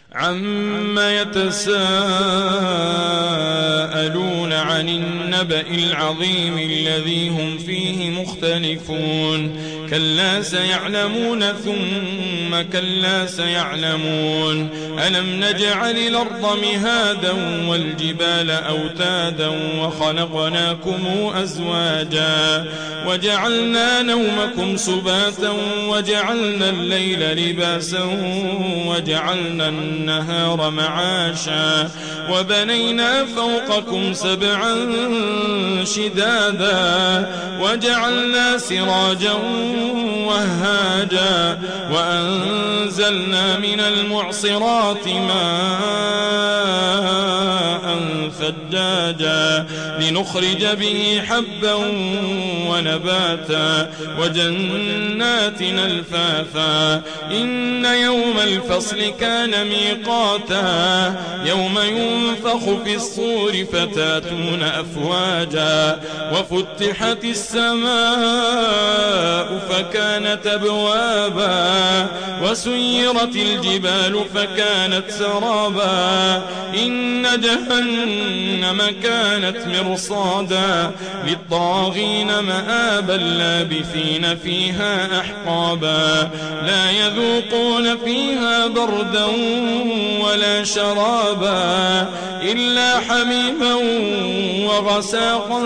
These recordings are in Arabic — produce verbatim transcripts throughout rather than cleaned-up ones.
عما يتساءلون عن النبأ العظيم الذي هم فيه مختلفون كلا سيعلمون ثم كلا سيعلمون ألم نجعل الأرض مهادا والجبال أوتادا وخلقناكم أزواجا وجعلنا نومكم سباتا وجعلنا الليل لباسا وجعلنا النهار معاشا وبنينا فوقكم سبعا شدادا وجعلنا سراجا وهاجا وأنزلنا من المعصرات ماء ثجاجا لنخرج به حبا ونباتا وجنات ألفافا إن يوم الفصل كان ميقاتا يوم ينفخ في الصور فتاتون أفواجا وفتحت السماء فكانت أبوابا وسيرت الجبال فكانت سرابا إن جهنم كانت مرصادا للطاغين مآبا لابثين فيها أحقابا لا يذوقون فيها بردا ولا شرابا إلا حميما وغساقا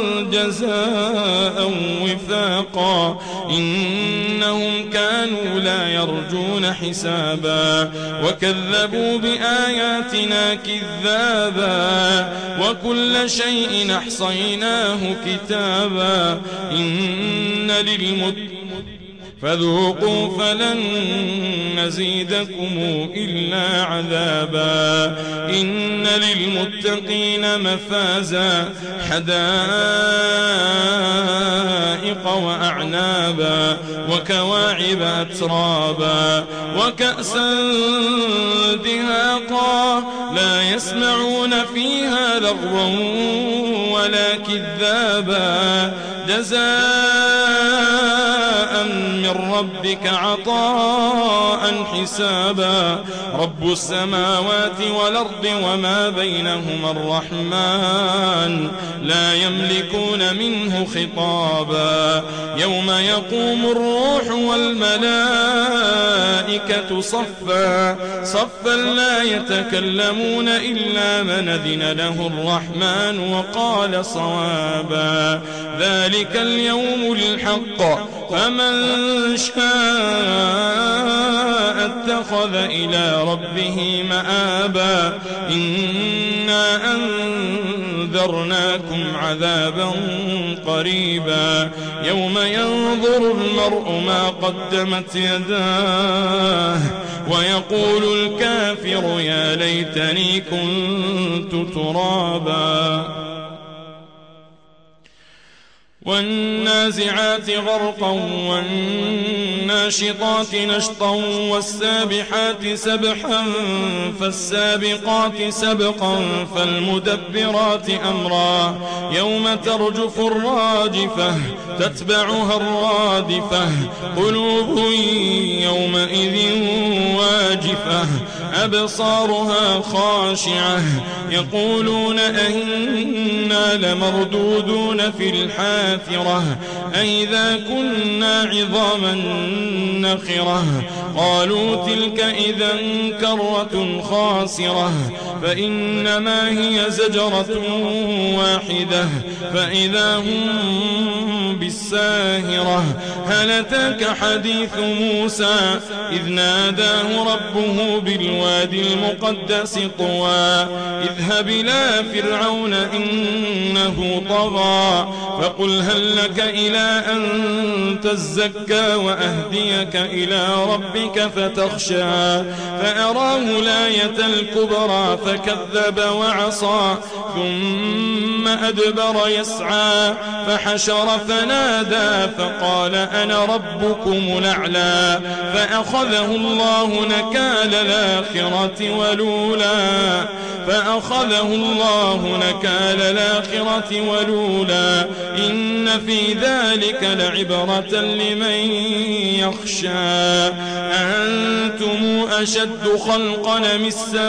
جزاء وفاقا إنهم كانوا لا يرجون حسابا وكذبوا بآياتنا كذابا وكل شيء أحصيناه كتابا إن للمتقين فذوقوا فلن نزيدكم إلا عذابا إن للمتقين مفازا حدائق وأعنابا وكواعب أترابا وكأسا دهاقا لا يسمعون فيها لغوا ولا كذابا جزاء من ربك عطاء حسابا رب السماوات والأرض وما بينهما الرحمن لا يملكون منه خطابا يوم يقوم الروح والملائكة صفا صفا لا يتكلمون إلا من أذن له الرحمن وقال صوابا ذلك اليوم الحق فمن شاء اتخذ إلى ربه مآبا إنا أنذرناكم عذابا قريبا يوم ينظر المرء ما قدمت يداه ويقول الكافر يا ليتني كنت ترابا والنازعات غرقا والناشطات نشطا والسابحات سبحا فالسابقات سبقا فالمدبرات أمرا يوم ترجف الراجفة تتبعها الرادفة قلوب يومئذ واجفة أبصارها خاشعة يقولون أئنا لمردودون في الحافرة أئذا كنا عظاما نخرة قالوا تلك إذا كرة خاسرة فإنما هي زجرة واحدة فإذا هم بالساهرة هل أتاك حديث موسى إذ ناداه ربه بالوادي المقدس طوى اذهب إلى فرعون إنه طغى فقل هل لك إلى أن تزكى وأهديك إلى ربك فتخشى فأراه الآية الكبرى فكذب وعصى ثم أدبر يسعى فحشر فنادى فقال أنا ربكم الأعلى فأخذه الله الله نكال الآخرة والأولى فأخذه الله نكال الآخرة والأولى إن في ذلك لعبرة لمن يخشى أنتم أشد خلقا أم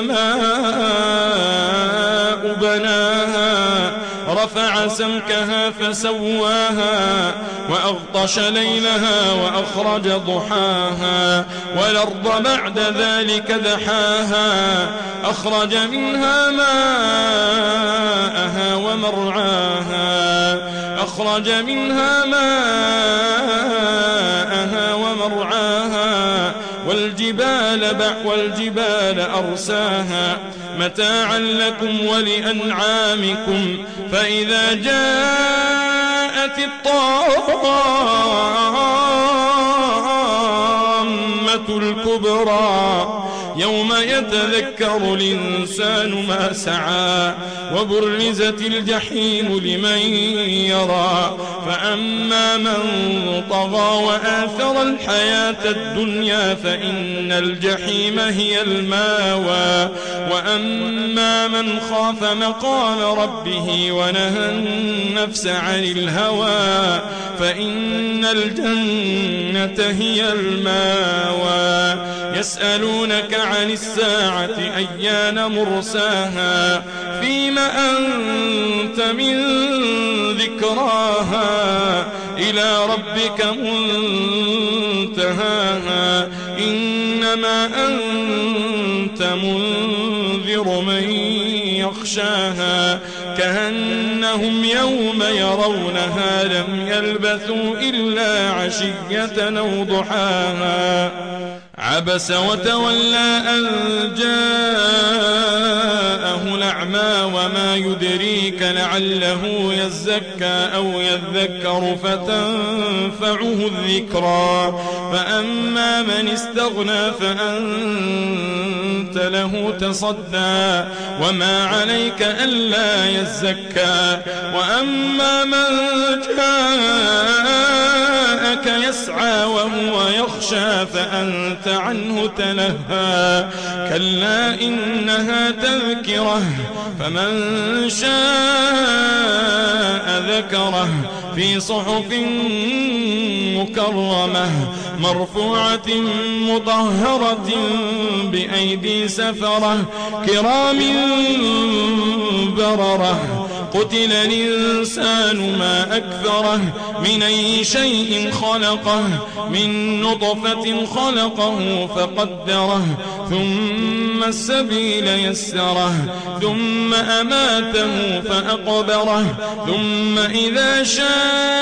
السماء بناها رفع سمكها فسواها وأغطش ليلها وأخرج ضحاها والأرض بعد ذلك دحاها أخرج منها ماءها ومرعاها أخرج منها ماءها ومرعاها والجبال والجبال أرساها متاعا لكم ولأنعامكم فإذا جاءت الطامة الكبرى يوم يتذكر الإنسان ما سعى وبرزت الجحيم لمن يرى فأما من طغى وآثر الحياة الدنيا فإن الجحيم هي الماوى وأما من خاف مقام ربه ونهى النفس عن الهوى فإن الجنة هي الماوى يسألونك عن الساعة أيان مرساها فيم أنت من ذكراها إلى ربك منتهاها إنما أنت منذر من يخشاها كأنهم يوم يرونها لم يلبثوا إلا عشية أو ضحاها عبس وتولى أن جاءه الأعمى وما يدريك لعله يزكى أو يذكر فتنفعه الذكرى فأما من استغنى فأنت له تصدى وما عليك ألا يزكى وأما من جاءك يسعى وهو يخشى فأنت عنه تلهى كلا إنها تذكرة فمن شاء ذكره في صحف مكرمة مرفوعة مطهرة بأيدي سفرة كرام بررة قتل الإنسان ما أكثره من أي شيء خلقه من نطفة خلقه فقدره ثم السبيل يسره ثم أماته فأقبره ثم إذا شاء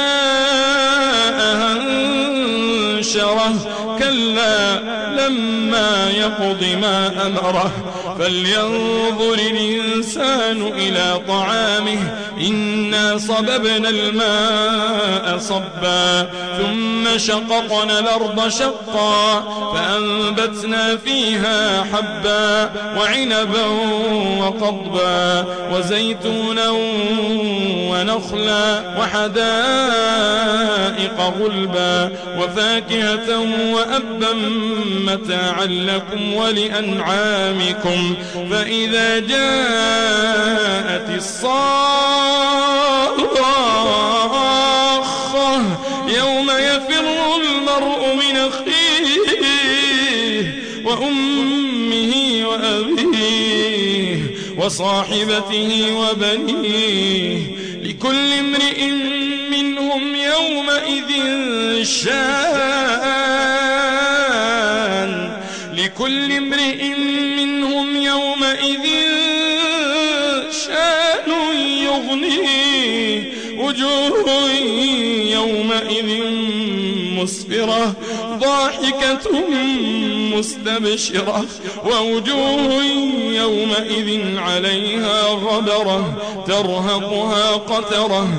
أنشره كلا لما يقض ما أمره فلينظر الإنسان إلى طعامه إنا صببنا الماء صبا ثم شققنا الأرض شقا فأنبتنا فيها حبا وعنبا وقضبا وزيتونا ونخلا وحدائق غلبا وفاكهة وأبا متاعا لكم ولأنعامكم فإذا جاءت الصاخة يوم يفر المرء من أخيه وأمه وأبيه وصاحبته وبنيه لكل امرئ منهم يومئذ شان لكل امرئ منهم يومئذ شان يغنيه وجوه يومئذ مسفرة ضاحكة مستبشرة ووجوه يومئذ عليها غبرة ترهقها قترة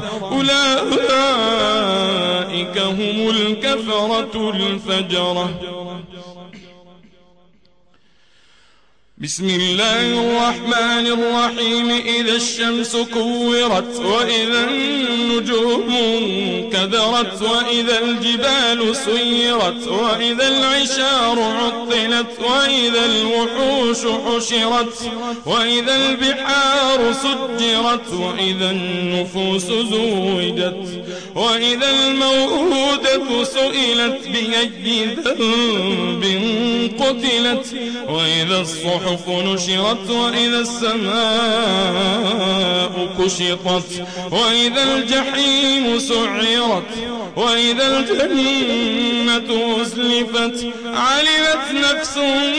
أولئك هم الكفرة الفجرة بسم الله الرحمن الرحيم إذا الشمس كورت وإذا النجوم كدرت وإذا الجبال سيرت وإذا العشار عطلت وإذا الوحوش حشرت وإذا البحار سجرت وإذا النفوس زوجت وإذا الموءودة سئلت بأي ذنب قتلت وإذا الصحف نشرت وإذا السماء كشطت وإذا الجحيم سعرت وإذا الجنة أزلفت علمت نفس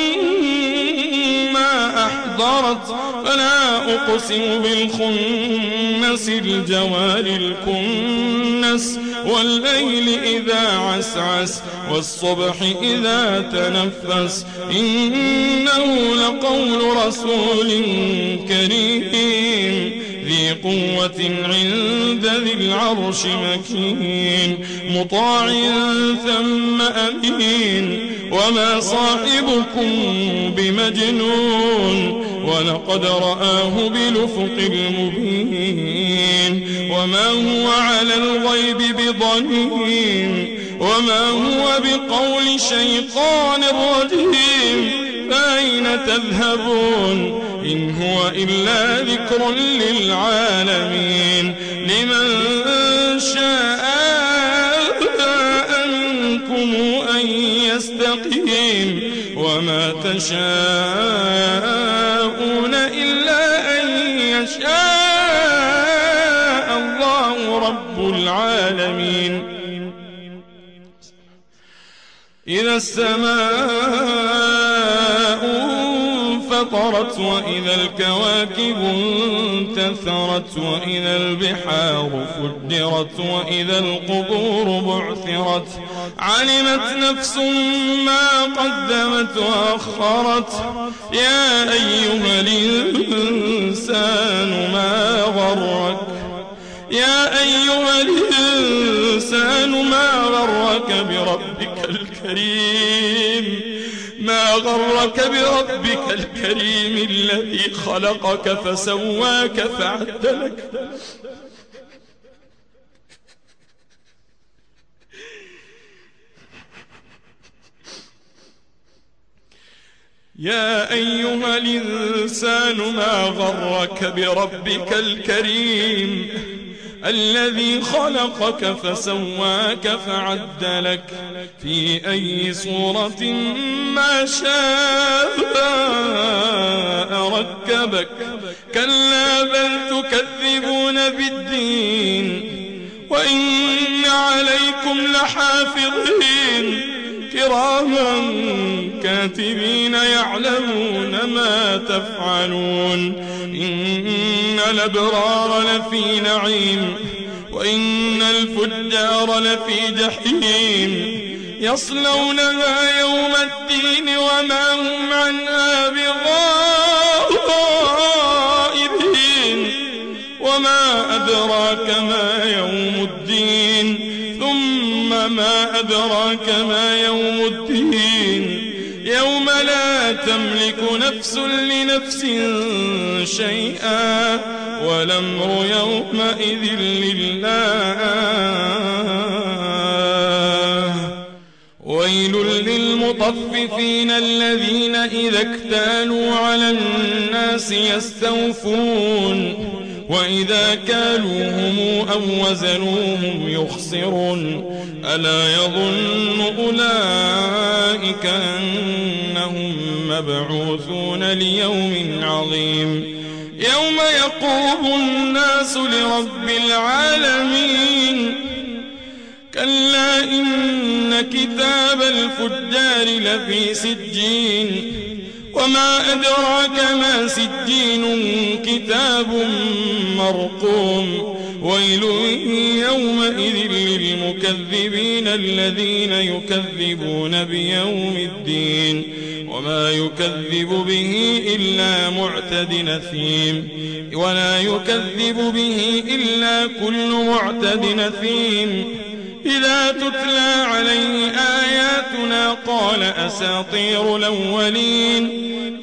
ما أحضرت فلا أقسم بالخنس الجوار الكنس والليل إذا عسعس والصبح إذا تنفس إنه لقول رسول كريم ذي قوة عند ذي العرش مكين مطاع ثم أمين وما صاحبكم بمجنون ولقد رآه بالأفق المبين وما هو على الغيب بضنين وما هو بقول شيطان رجيم فأين تذهبون إن هو إلا ذكر للعالمين لمن شاء منكم أن يستقيم وما تشاءون إلا أن يشاء الله رب العالمين إذا السماء فطرت وإذا الكواكب انتثرت وإذا البحار فجرت وإذا القبور بعثرت علمت نفس ما قدمت وأخرت يا أيها الإنسان ما غرك يا أيها الإنسان ما غرك بربك الكريم ما غرك بربك الكريم الذي خلقك فسواك فعدلك يا أيها الإنسان ما غرك بربك الكريم الذي خلقك فسواك فعدلك في أي صورة ما شاء ركبك كلا بل تكذبون بالدين وإن عليكم لحافظين كراما كاتبين يعلمون ما تفعلون إن الأبرار لفي نعيم وإن الفجار لفي جحيم يصلونها يوم الدين وما هم عنها بغائبين وما أدراك ما يوم الدين ثم ما أدراك ما يوم الدين يوم لا تملك نفس لنفس شيئا والأمر يومئذ لله ويل للمطففين الذين إذا اكتالوا على الناس يستوفون وإذا كالوهم أو وزنوهم يخسرون ألا يظن أولئك أنهم مبعوثون ليوم عظيم يوم يقوم الناس لرب العالمين كلا إن كتاب الفجار لفي سجين وما أدراك ما سجين كتاب مرقوم ويل يومئذ للمكذبين الذين يكذبون بيوم الدين وما يكذب به إلا معتد نثيم ولا يكذب به إلا كل معتد نثيم إذا تتلى عليه آياتنا قال أساطير الأولين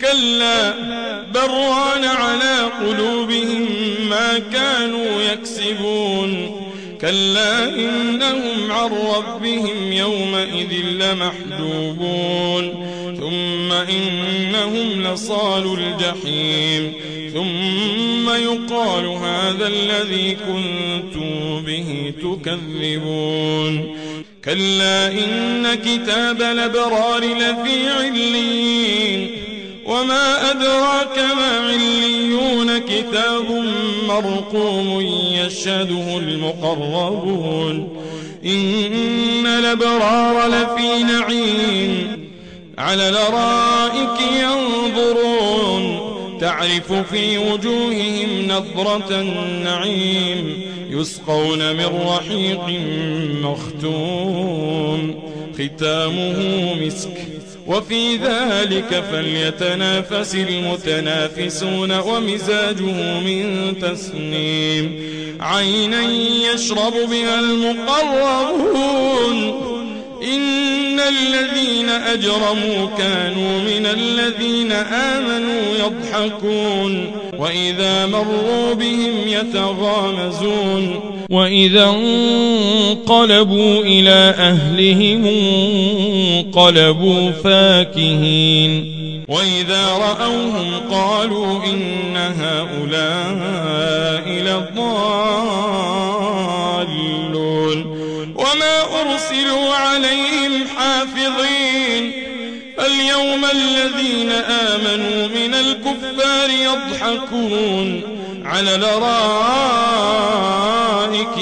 كلا بران على قلوبهم ما كانوا يكسبون كلا إنهم عن ربهم يومئذ لمحجوبون ثم إنهم لصالوا الجحيم ثم يقال هذا الذي كنتم به تكذبون كلا إن كتاب الأبرار لفي عليين وما أدراك ما عليون كتاب مرقوم يشهده المقربون إن الأبرار لفي نعيم على الأرائك ينظرون تعرف في وجوههم نضرة النعيم يسقون من رحيق مختوم ختامه مسك وفي ذلك فليتنافس المتنافسون ومزاجه من تسنيم عينا يشرب بها المقربون إن الذين أجرموا كانوا من الذين آمنوا يضحكون وإذا مروا بهم يتغامزون وإذا انقلبوا إلى أهلهم انقلبوا فاكهين وإذا رأوهم قالوا إن هؤلاء لضالون وما أرسلوا عليهم حافظين اليوم الذين آمنوا من الكفار يضحكون على الأرائك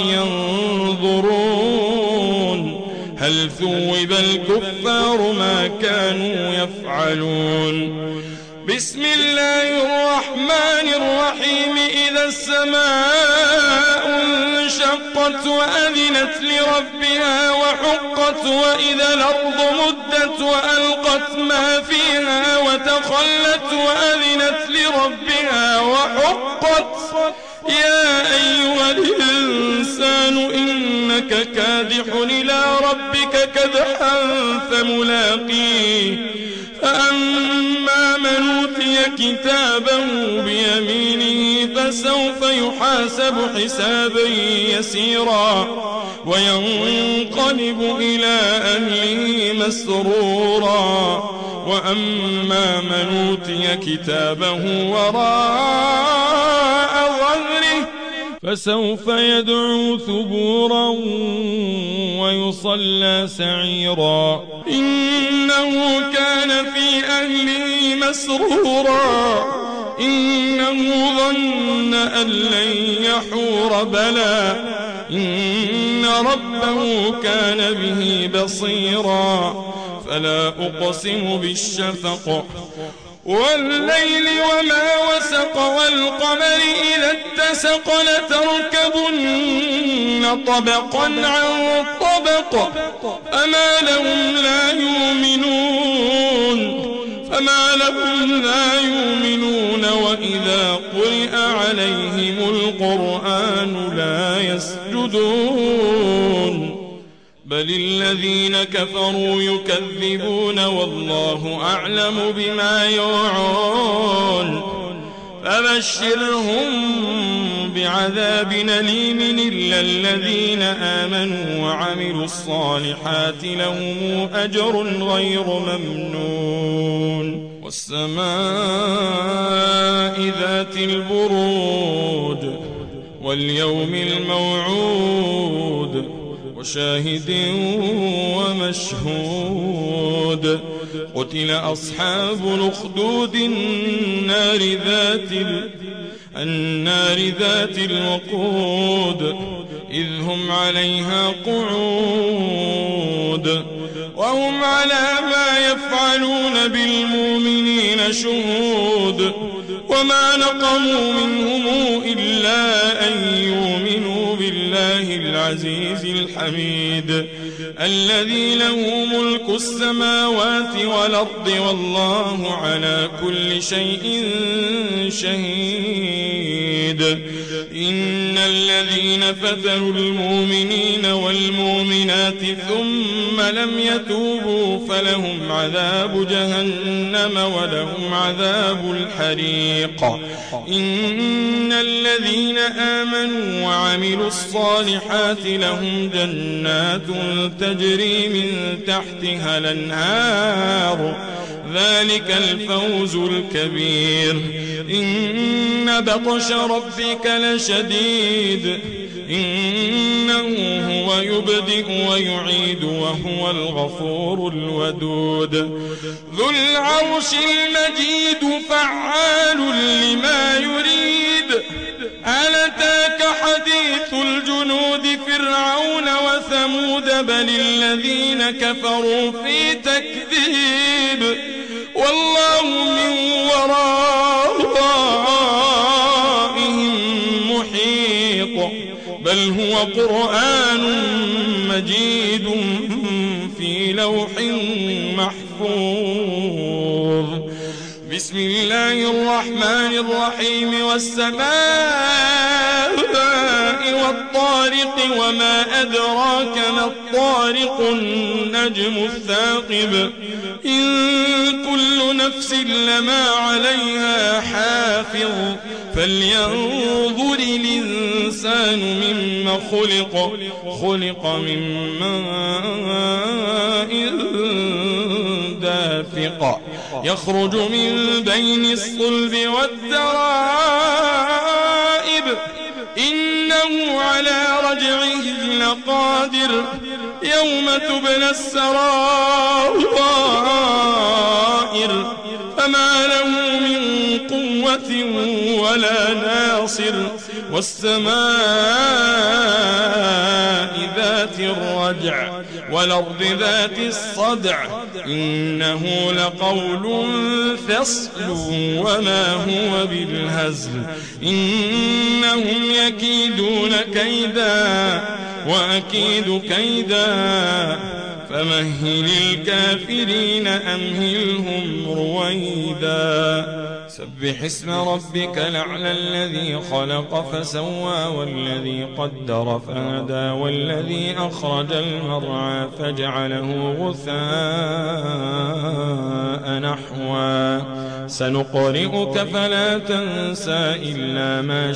ينظرون هل ثوب الكفار ما كانوا يفعلون بسم الله الرحمن الرحيم إذا السماء انشقت وأذنت لربها وحقت وإذا الأرض مدت وألقت ما فيها وتخلت وأذنت لربها وحقت يا أيها الإنسان إنك كادح إلى ربك كدحا فملاقيه فأما من أوتي كتابه بيمينه فسوف يحاسب حسابا يسيرا وينقلب إلى أهله مسرورا وأما من أوتي كتابه وراء ظهره فسوف يدعو ثبورا ويصلى سعيرا إنه كان في أهله مسرورا إنه ظن أن لن يحور بلى إن ربه كان به بصيرا فلا أقسم بالشفق والليل وما وسق والقمر إذا اتسق لتركبن طبقا عن طبق أما لهم لا يؤمنون فما لهم لا يؤمنون وإذا قرئ عليهم القرآن لا يسجدون بل الذين كفروا يكذبون والله أعلم بما يوعون فبشرهم بعذاب أليم إلا الذين آمنوا وعملوا الصالحات لهم أجر غير ممنون والسماء ذات البرود واليوم الموعود وشاهد ومشهود قتل أصحاب الأخدود النار ذات ال... النار ذات الوقود إذ هم عليها قعود وهم على ما يفعلون بالمؤمنين شهود وما نقموا منهم إلا أن يؤمنوا بالله العزيز الحميد الذي له ملك السماوات والأرض والله على كل شيء شهيد. إن الذين فتنوا المؤمنين والمؤمنات ثم لم يتوبوا فلهم عذاب جهنم ولهم عذاب الحريق. إن الذين آمنوا وعملوا الصالحات لهم جنات تجري من تحتها الأنهار ذلك الفوز الكبير. إن بطش ربك لشديد إنه هو يبدئ ويعيد وهو الغفور الودود. ذو العرش المجيد فعال لما يريد. هل أتاك حديث الجنود فرعون وثمود بل الذين كفروا في تكذيب والله من ورائهم محيط. بل هو قرآن مجيد في لوح محفوظ. بسم الله الرحمن الرحيم والسماء والطارق وما أدراك ما الطارق النجم الثاقب. إن كل نفس لما عليها حافظ فلينظر الإنسان مما خلق. خلق من ماء دافق يخرج من بين الصلب والترائب. إنه على رجعه لقادر. يوم تبلى السرائر فما له من قوة ولا ناصر. والسماء ذات الرجع والأرض ذات الصدع إنه لقول فصل وما هو بالهزل. إنهم يكيدون كيدا وأكيد كيدا فمهل الكافرين أمهلهم رويدا. سبح اسم ربك الأعلى الذي خلق فسوى والذي قدر فهدى والذي أخرج المرعى فجعله غثاء نحوا. سنقرئك فلا تنسى إلا ما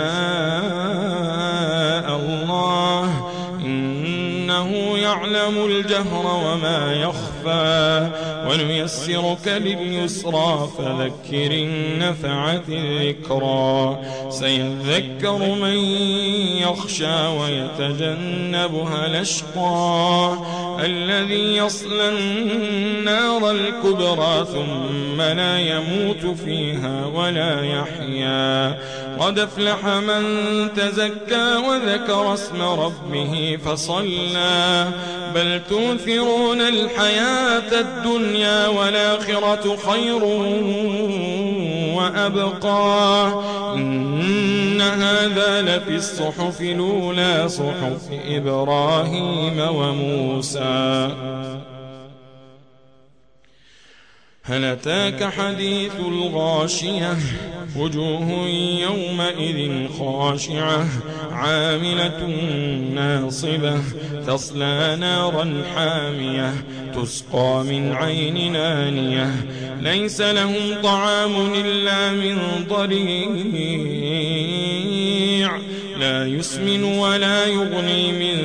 شاء الله إنه يعلم الجهر وما يخفى. ونيسرك لليسرى فذكر إن نفعت الذكرى. سيذكر من يخشى ويتجنبها الأشقى الذي يصلى النار الكبرى ثم لا يموت فيها ولا يحيا. قد أفلح من تزكى وذكر اسم ربه فصلى. بل تؤثرون الحياة الدنيا والآخرة خير وأبقى. إن هذا لفي الصحف الأولى صحف إبراهيم وموسى. هل أتاك حديث الغاشية وجوه يومئذ خاشعة عاملة ناصبة تصلى نارا حامية تسقى من عين آنية ليس لهم طعام إلا من ضريع لا يسمن ولا يغني من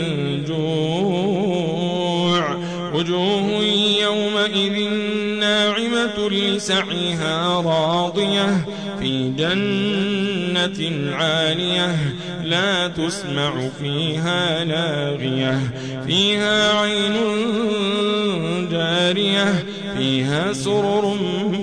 جوع. وجوه يومئذ ناعمة لسعيها راضية في جنة عالية لا تسمع فيها لاغية فيها عين جارية فيها سرر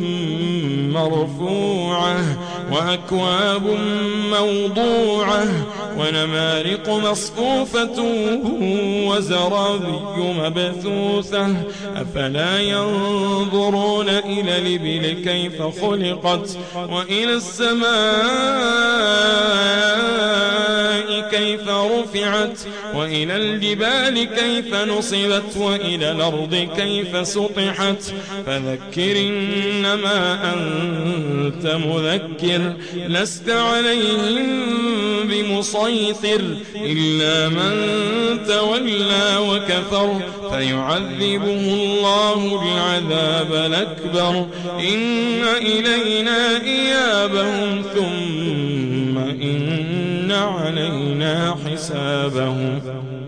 مرفوعة وأكواب موضوعة ونمارق مصفوفة وزرابي مبثوثة. أفلا ينظرون إلى الإبل كيف خلقت وإلى السماء كيف رفعت وإلى الجبال كيف نصبت وإلى الأرض كيف سطحت فذكر إنما أنت مذكر لست عليهم بمسيطر إلا من تولى وكفر فيعذبه الله العذاب الأكبر إن إلينا إيابهم ثم إن علينا حسابهم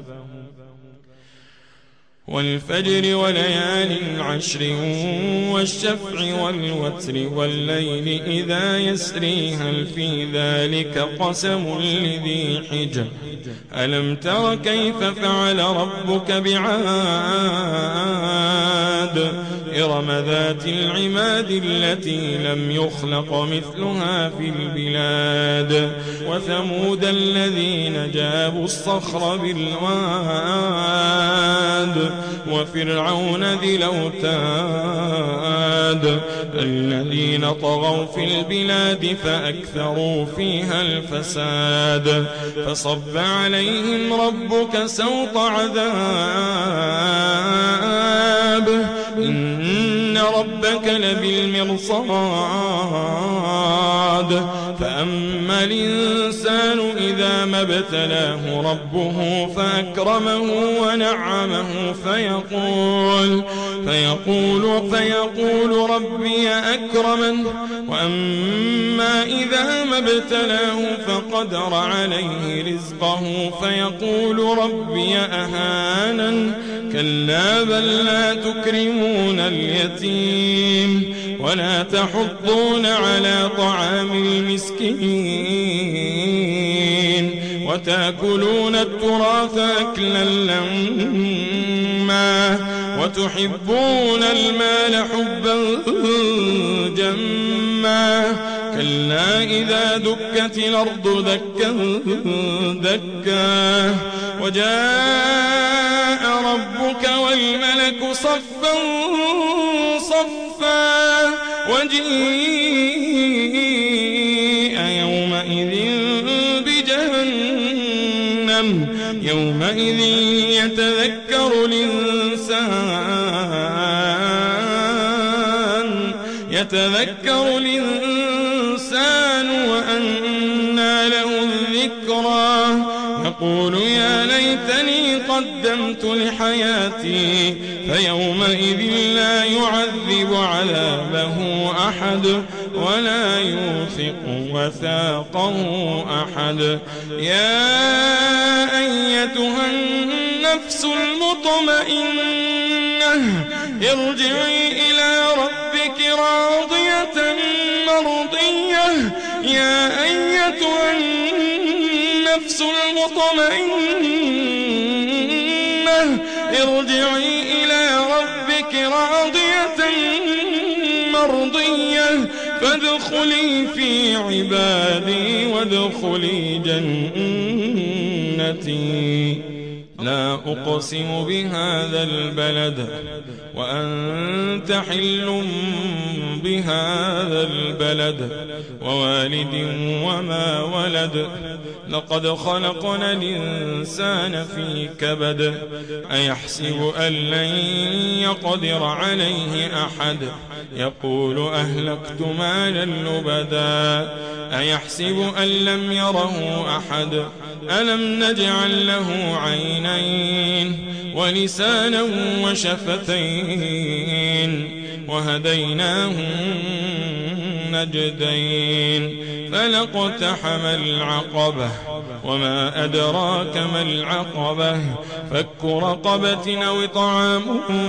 والفجر وليال عشر والشفع والوتر والليل إذا يسري هل في ذلك قسم لذي حجر ألم تر كيف فعل ربك بعاد إرم ذات العماد التي لم يخلق مثلها في البلاد وثمود الذين جابوا الصخر بالواد وفرعون ذي الأوتاد الذين طغوا في البلاد فأكثروا فيها الفساد فصب عليهم ربك سوط عذاب إن ربك لبالمرصاد فأما الإنسان إذا ما ابتلاه ربه فأكرمه ونعمه فيقول فيقول فيقول ربي أكرمن وأما إذا ما ابتلاه فقدر عليه رزقه فيقول ربي أهانن كلا بل لا تكرمون اليتيم ولا تحضون على طعام المسكين وتأكلون التراث أكلا لما وتحبون المال حبا جما كلا إذا دكت الأرض دكا دكا وجاء ربك والملك صفا صفا وجيء يومئذ بجهنم يومئذ يتذكر الإنسان يتذكر الإنسان وأنى له الذكرى يقول يا ليتني قدمت لحياتي فيومئذ لا يعذب عذابه أحد ولا يوثق وثاقه أحد يا أيتها النفس المطمئنة ارجعي إلى ربك راضية مرضية يا أيتها النفس المطمئنة ارجعي إلى ربك راضية مرضية فادخلي في عبادي وادخلي جنتي لا أقسم بهذا البلد وأنت حل بهذا البلد ووالد وما ولد لقد خلقنا الإنسان في كبد أيحسب أن لن يقدر عليه أحد يقول أهلكت مالا لبدا أيحسب أن لم يره أحد ألم نجعل له عينين ولسانا وشفتين وهديناه النجدين فلاقتحم العقبة وما أدراك ما العقبة فك رقبة أو طعام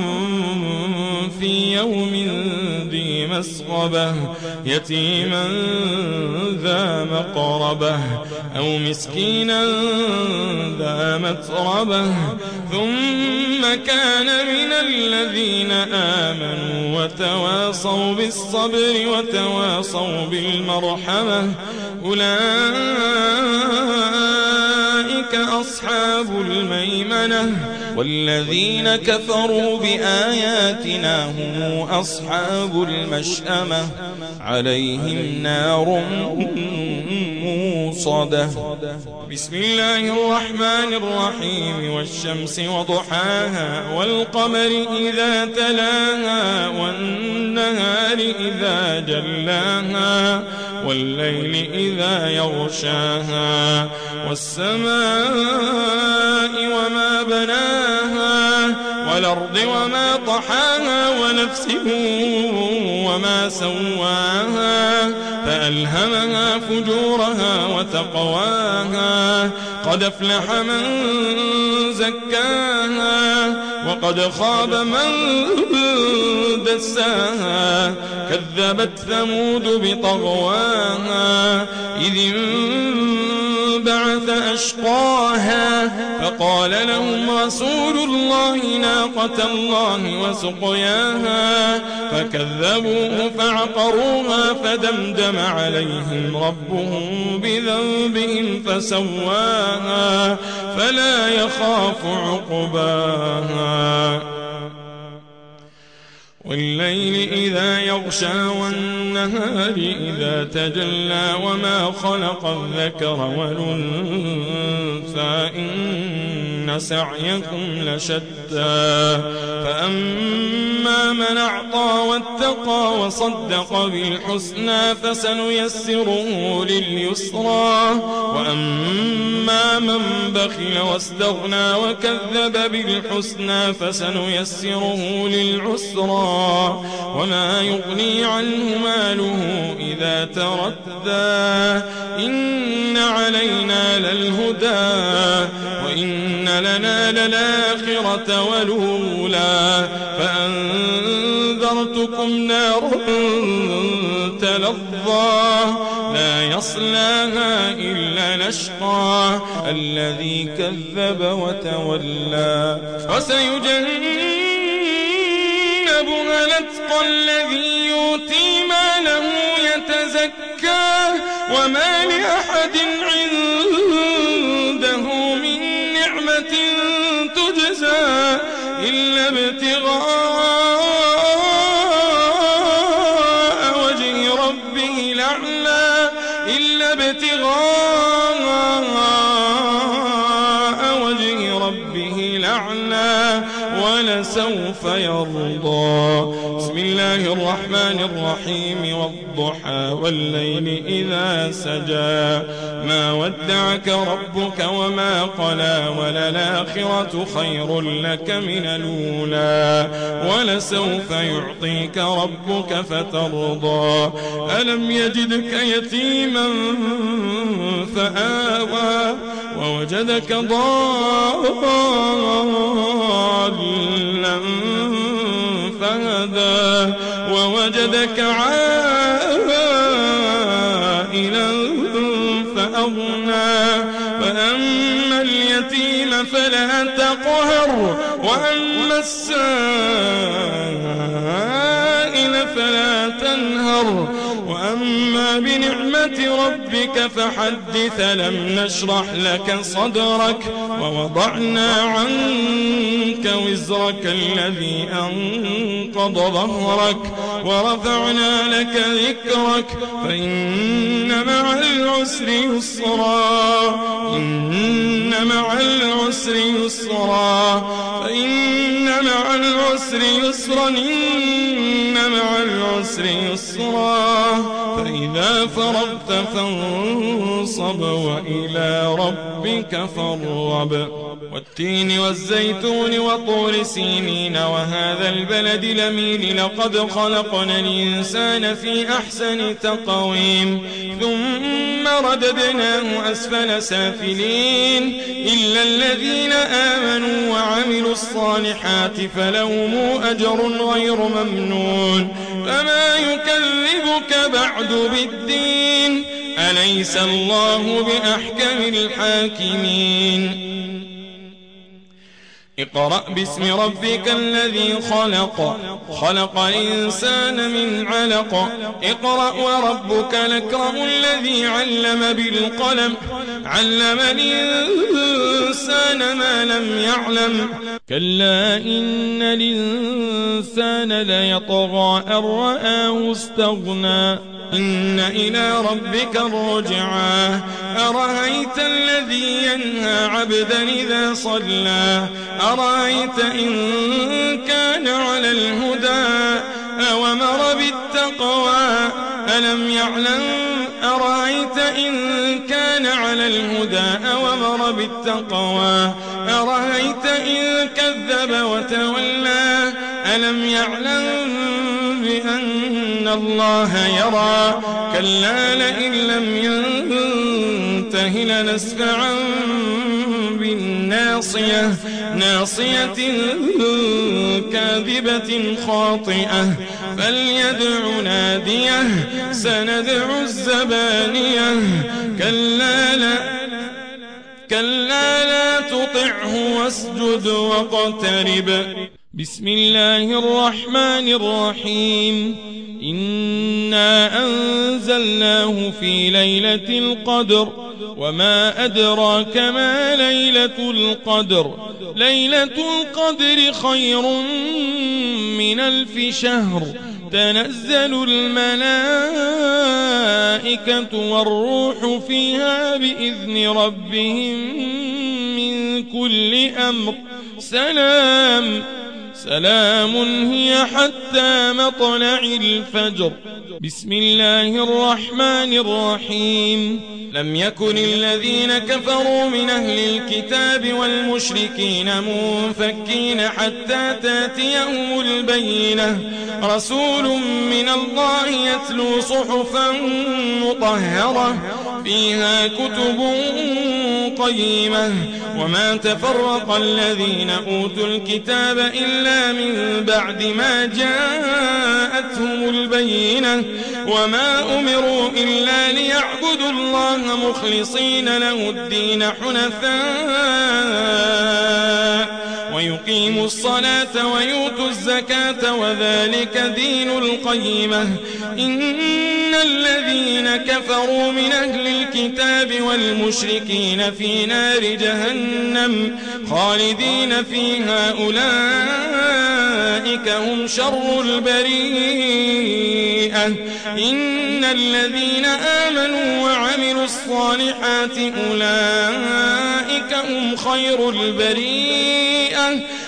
في يوم ذي مسغبة يتيما ذا مقربة أو مسكينا ذا متربة ثم كان من الذين آمنوا وتواصوا بالصبر وتواصوا بالمرحمة أولئك أصحاب الميمنة والذين كفروا بآياتنا هم أصحاب المشأمة عليهم نار موصدة مرصده. بسم الله الرحمن الرحيم والشمس وضحاها والقمر إذا تلاها والنهار إذا جلاها والليل إذا يغشاها والسماء وما بناها والأرض وما طحاها ونفس وما سواها فألهمها فجورها وتقواها قد أفلح من زكاها وقد خاب من دساها كذبت ثمود بطغواها إذ انبعث أشقاها فقال لهم رسول الله ناقة الله وسقياها فكذبوه فعقروها فدمدم عليهم ربهم بذنبهم فسواها فلا يخاف عقباها والليل إذا يغشى والنهار إذا تجلى وما خلق الذكر والأنثى إن سعيكم لشتى فأما من أعطى واتقى وصدق بالحسنى فسنيسره لليسرى وأما من بخل واستغنى وكذب بالحسنى فسنيسره للعسرى وما يغني عنه ماله إذا تردى إن علينا للهدى وإن لنا للآخرة والأولى فأنذرتكم نارا تلظى لا يصلاها إلا الأشقى الذي كذب وتولى وسيجنبها الأتقى الذي يؤتي ماله يتزكى وما لأحد عنده من نعمة تجزى إلا ابتغاء وجه ربه الأعلى إلا ابتغاء وجه ربه الأعلى ولسوف يرضى. بسم الله الرحمن الرحيم والضحى والليل إذا سجى ما ودعك ربك وما قلى وللآخرة خير لك من الأولى ولسوف يعطيك ربك فترضى ألم يجدك يتيما فآوى ووجدك ضالا فهدى ووجدك عائلا فأغنى فأما اليتيم فلا تقهر وأما السائل فلا تنهر وأما بنعمة ربك فحدث لم نشرح لك صدرك ووضعنا عنك وزرك الذي أنقض ظهرك ورفعنا لك ذكرك فإن مع العسر يسرا إن مع العسر يسرا فإن مع العسر يسرا إن مع العسر يسرا فإذا فرغت فانصب وإلى ربك فارغب والتين والزيتون وطور سينين وهذا البلد الأمين لقد خلقنا الإنسان في أحسن تقويم ثم رددناه أسفل سافلين إلا الذين آمنوا وعملوا الصالحات فلهم أجر غير ممنون فما يكذبك بعد بالدين أليس الله بأحكم الحاكمين اقرأ باسم ربك الذي خلق خلق الإنسان من علق اقرأ وربك الأكرم الذي علم بالقلم علم الإنسان ما لم يعلم كلا إن الإنسان ليطغى أن رآه استغنى إن إلى ربك الرجعى أرأيت الذي ينهى عبدا إذا صلى أرأيت إن كان على الهدى أوامر بالتقوى ألم يعلم أرأيت إن كان على الهدى أوامر بالتقوى أرأيت إن كذب وتولى ألم يعلم بأن الله يرى كلا لئن لم ينته لنسفعا بالناصية ناصية كاذبة خاطئة فليدع ناديه سندع الزبانية كلا لا كلا لا تطعه واسجد واقترب. بسم الله الرحمن الرحيم إنا أنزلناه في ليلة القدر وما أدراك ما ليلة القدر ليلة القدر خير من ألف شهر تنزل الملائكة والروح فيها بإذن ربهم من كل أمر سلام سلام هي حتى مطلع الفجر. بسم الله الرحمن الرحيم لم يكن الذين كفروا من أهل الكتاب والمشركين منفكين حتى تاتيهم البينة رسول من الله يتلو صحفا مطهرة فيها كتب قيمة وما تفرق الذين أوتوا الكتاب إلا من بعد ما جاءتهم البينة وما أمروا إلا ليعبدوا الله مخلصين له الدين حنفاء ويقيموا الصلاة ويؤتوا الزكاة وذلك دين القيمة إن الذين كفروا من أهل الكتاب والمشركين في نار جهنم خالدين فيها أولئك هم شر البريئة إن الذين آمنوا وعملوا الصالحات أولئك هم خير البريئة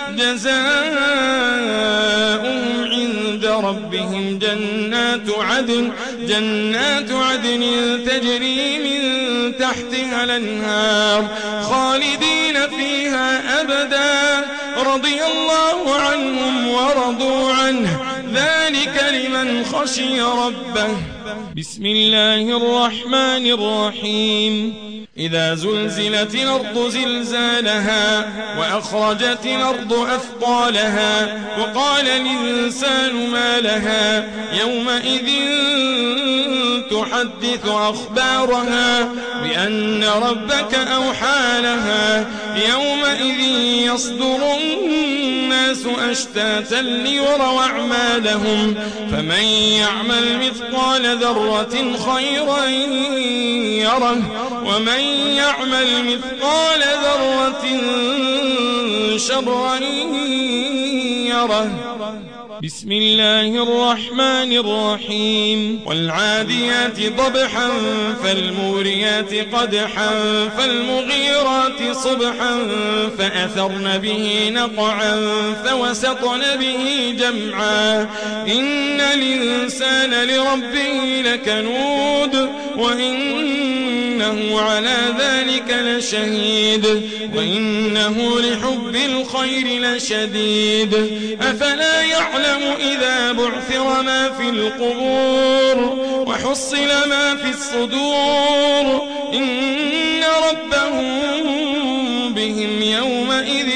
جزاؤهم عند ربهم جنات عدن جنات عدن تجري من تحتها الأنهار خالدين فيها أبدا رضي الله عنهم ورضوا عنه ذلك لمن خشي ربه. بسم الله الرحمن الرحيم إذا زلزلت الأرض زلزالها وأخرجت الأرض أثقالها وقال الإنسان ما لها يومئذ تحدث أخبارها بأن ربك أوحى لها يومئذ يصدر الناس أشتاتا ليروا أعمالهم فمن يعمل مثقال ذرة خيرا يره ومن يعمل مثقال ذرة شرا يره. بسم الله الرحمن الرحيم والعاديات ضبحا فالموريات قدحا فالمغيرات صبحا فأثرن به نقعا فوسطن به جمعا إن الإنسان لربه لكنود وإنه على ذلك لشهيد وإنه لحب الخير لشديد أفلا يعلم إذا بعثر ما في القبور وحصل ما في الصدور إن ربهم بهم يومئذ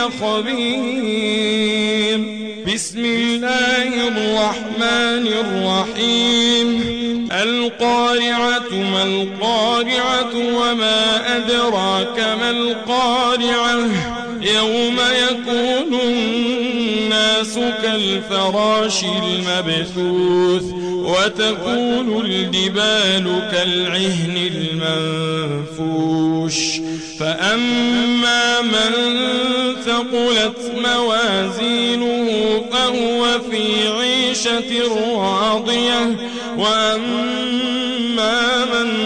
لخبير. بسم الله الرحمن الرحيم القارعة ما القارعة وما أدراك ما القارعة يوم يكون الناس كالفراش المبثوث وتكون الجبال كالعهن المنفوش فأما من ثقلت موازينه فهو في عيشة راضية وأما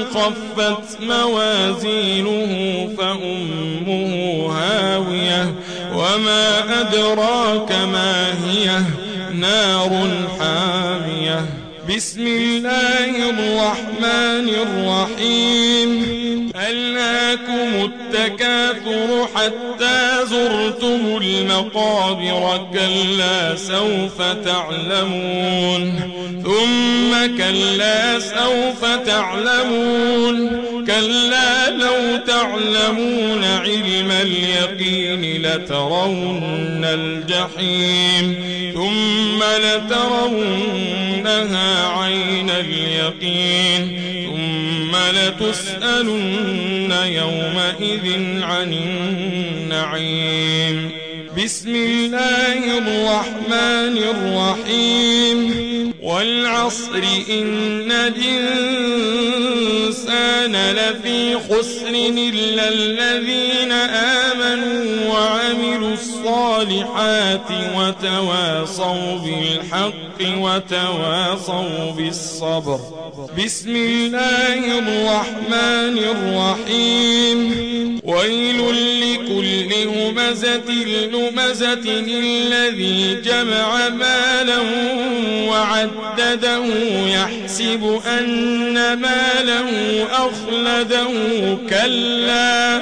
خفت موازينه فأمه هاوية وما أدراك ما هي نار حامية. بسم الله الرحمن الرحيم. ألهاكم التكاثر حتى زرتم المقابر كلا سوف تعلمون ثم كلا سوف تعلمون كلا لو تعلمون علم اليقين لترون الجحيم ثم لترونها عين اليقين ثم لتسألن يومئذ عن النعيم. بسم الله الرحمن الرحيم. والعصر إن الإنسان لفي خسر إلا الذين آمنوا وعملوا الصالحات وتواصوا بالحق وتواصوا بالصبر. بسم الله الرحمن الرحيم. ويل لكل همزة لمزة الذي جمع مالا وعدده يحسب أن ماله أخلده كلا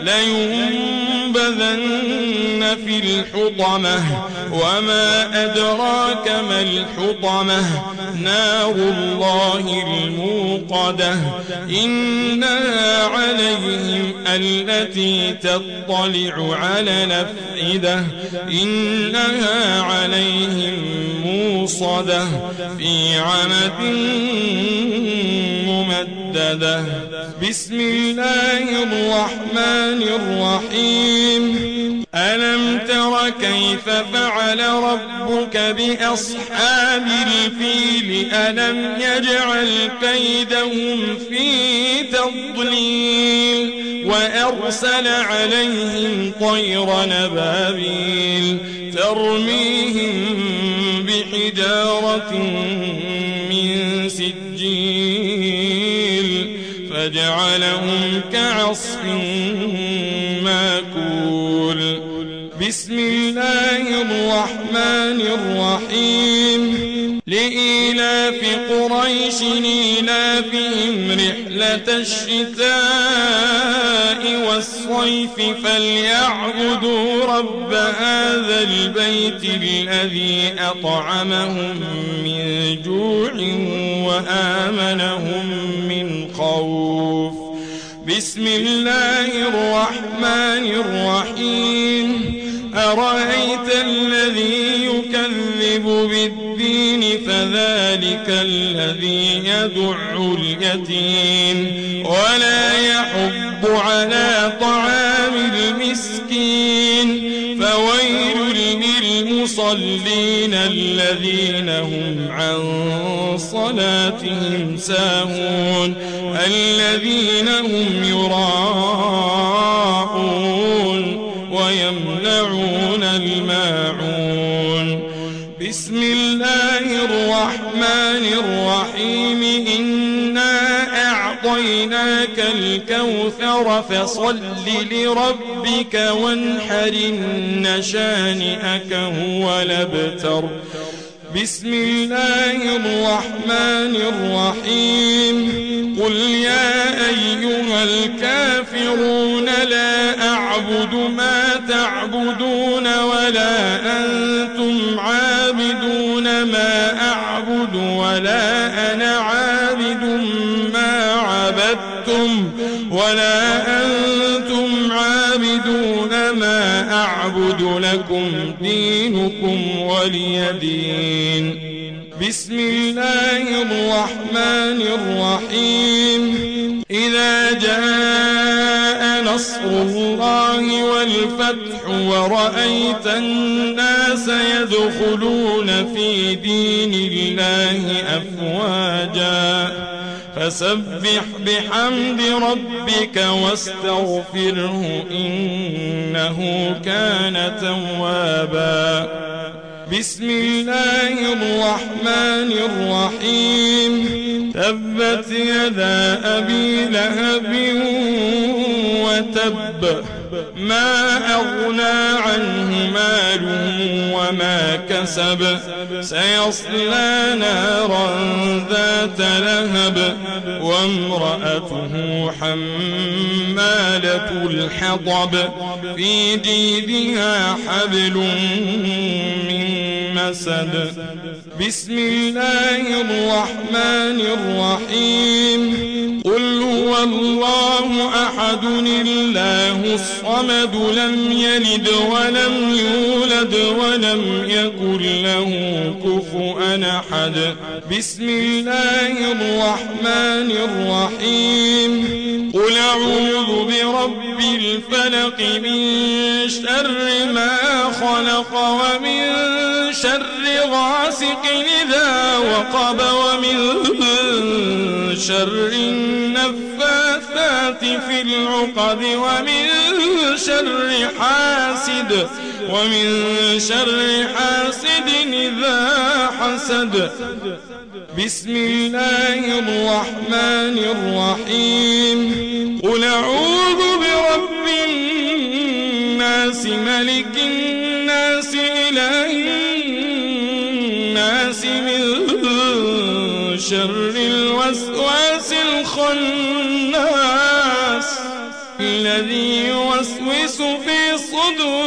لينبذن في الحطمة وما أدراك ما الحطمة نار الله الموقدة إنها عليهم التي تطلع على الأفئدة إنها عليهم موصدة في عمد ممددة. بسم الله الرحمن الرحيم. ألم تر كيف فعل ربك بأصحاب الفيل ألم يجعل كيدهم في تضليل وأرسل عليهم طيرا أبابيل ترميهم بحجارة من سجيل فجعلهم كعصف ماكول. بسم الله الرحمن الرحيم. لإيلاف قريش إيلافهم رحلة الشتاء والصيف فليعبدوا رب هذا البيت الذي أطعمهم من جوع وآمنهم من خوف. بسم الله الرحمن الرحيم. أرأيت الذي يكذب بالدين فذلك الذي يدع اليتيم ولا يحض على طعام المسكين فويل للمصلين الذين هم عن صلاتهم ساهون الذين هم يراءون ويمنعون الماعون. بسم الله الرحمن الرحيم. إنا أعطيناك الكوثر فصل لربك وانحر إن شانئك هو الأبتر. بسم الله الرحمن الرحيم. قل يا أيها الكافرون لا أعبد ما تعبدون ولا أنتم عابدون ما أعبد ولا أنا عابد ما عبدتم ولا أنتم عابدون ما أعبد لكم دينكم ولي دين. بسم الله الرحمن الرحيم. إذا جاء نصر الله والفتح ورأيت الناس يدخلون في دين الله أفواجا فسبح بحمد ربك واستغفره إنه كان توابا. بسم الله الرحمن الرحيم. تبت يدا أبي لهب وتب ما أغنى عنه ماله وما كسب سيصلى نارا ذات لهب وامرأته حمالة الحطب في جيدها حبل من مسد. بسم الله الرحمن الرحيم. قل هو الله أحد الله الصمد لم يلد ولم يولد ولم يكن له كفوا أحد. بسم الله الرحمن الرحيم. قل أعوذ برب الفلق من شر ما خلق ومن شر غاسق إذا وقب ومن شر النفاثات في العقد ومن شر حاسد ومن شر حاسد إذا حسد. بسم الله الرحمن الرحيم. قل أعوذ برب الناس ملك الناس إله الناس من شر الوسواس الخناس الذي يوسوس في صدور